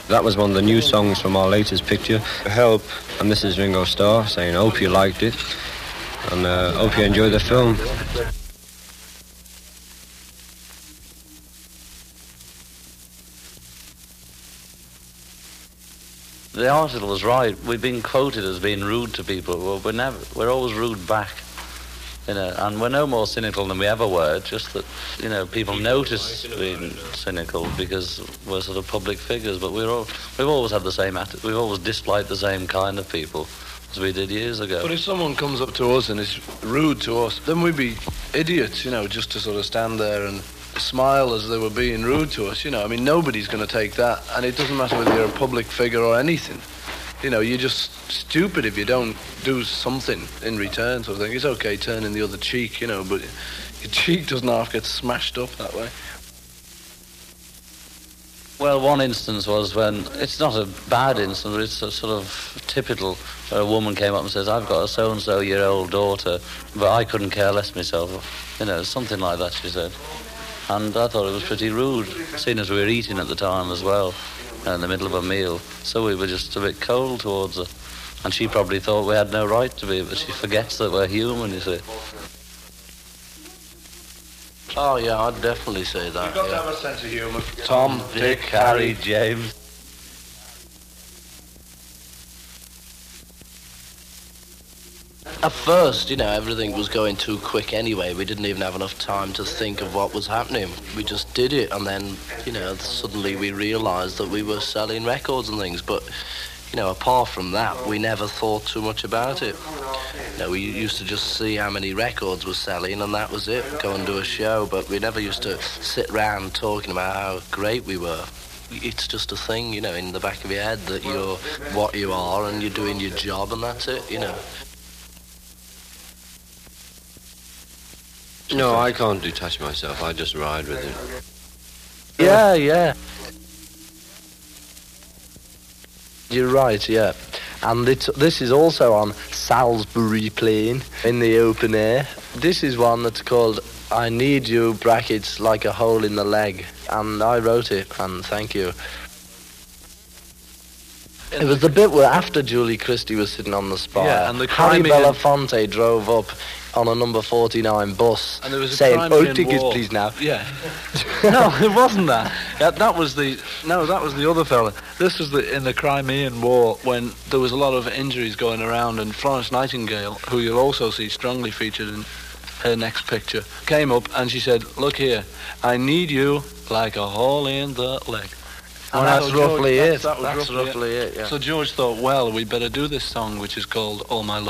That was one of the new songs from our latest picture, Help. And this is Ringo Starr saying, hope you liked it, and hope you enjoyed the film. The article was right. We've been quoted as being rude to people. Well, we're always rude back, you know, and we're no more cynical than we ever were. Just that, you know, people notice being cynical because we're sort of public figures. But we've always had the same attitude. We've always disliked the same kind of people as we did years ago. But if someone comes up to us and is rude to us, then we'd be idiots, you know, just to sort of stand there and smile as they were being rude to us, you know. I mean, nobody's going to take that, and it doesn't matter whether you're a public figure or anything. You know, you're just stupid if you don't do something in return, sort of thing. It's okay turning the other cheek, you know, but your cheek doesn't half get smashed up that way. Well, one instance was when, it's not a bad instance, but it's a sort of typical, where a woman came up and says, I've got a so-and-so-year-old daughter, but I couldn't care less myself. You know, something like that, she said. And I thought it was pretty rude, seeing as we were eating at the time as well, in the middle of a meal. So we were just a bit cold towards her. And she probably thought we had no right to be, but she forgets that we're human, you see. Oh, yeah, I'd definitely say that. You've got to have a sense of humour. Tom, Dick, Harry, James. At first, you know, everything was going too quick anyway. We didn't even have enough time to think of what was happening. We just did it, and then, you know, suddenly we realised that we were selling records and things. But, you know, apart from that, we never thought too much about it. You know, we used to just see how many records were selling, and that was it. Go and do a show, but we never used to sit around talking about how great we were. It's just a thing, you know, in the back of your head that you're what you are and you're doing your job, and that's it, you know. No, I can't detach myself. I just ride with it. Yeah, yeah. You're right, yeah. And this is also on Salisbury Plain in the open air. This is one that's called I Need You, brackets, like a hole in the leg. And I wrote it, and thank you. It was the bit where after Julie Christie was sitting on the spire, yeah, and the Harry Belafonte drove up on a number 49 bus, and there was a saying, Crimean "Oh, tickets, War. please now." Yeah. No, it wasn't that. Yeah, that was the other fella. This was in the Crimean War when there was a lot of injuries going around, and Florence Nightingale, who you'll also see strongly featured in her next picture, came up and she said, "Look here, I need you like a hole in the leg." And that's roughly it. That was That's roughly it, yeah. So George thought, well, we'd better do this song, which is called All My Love.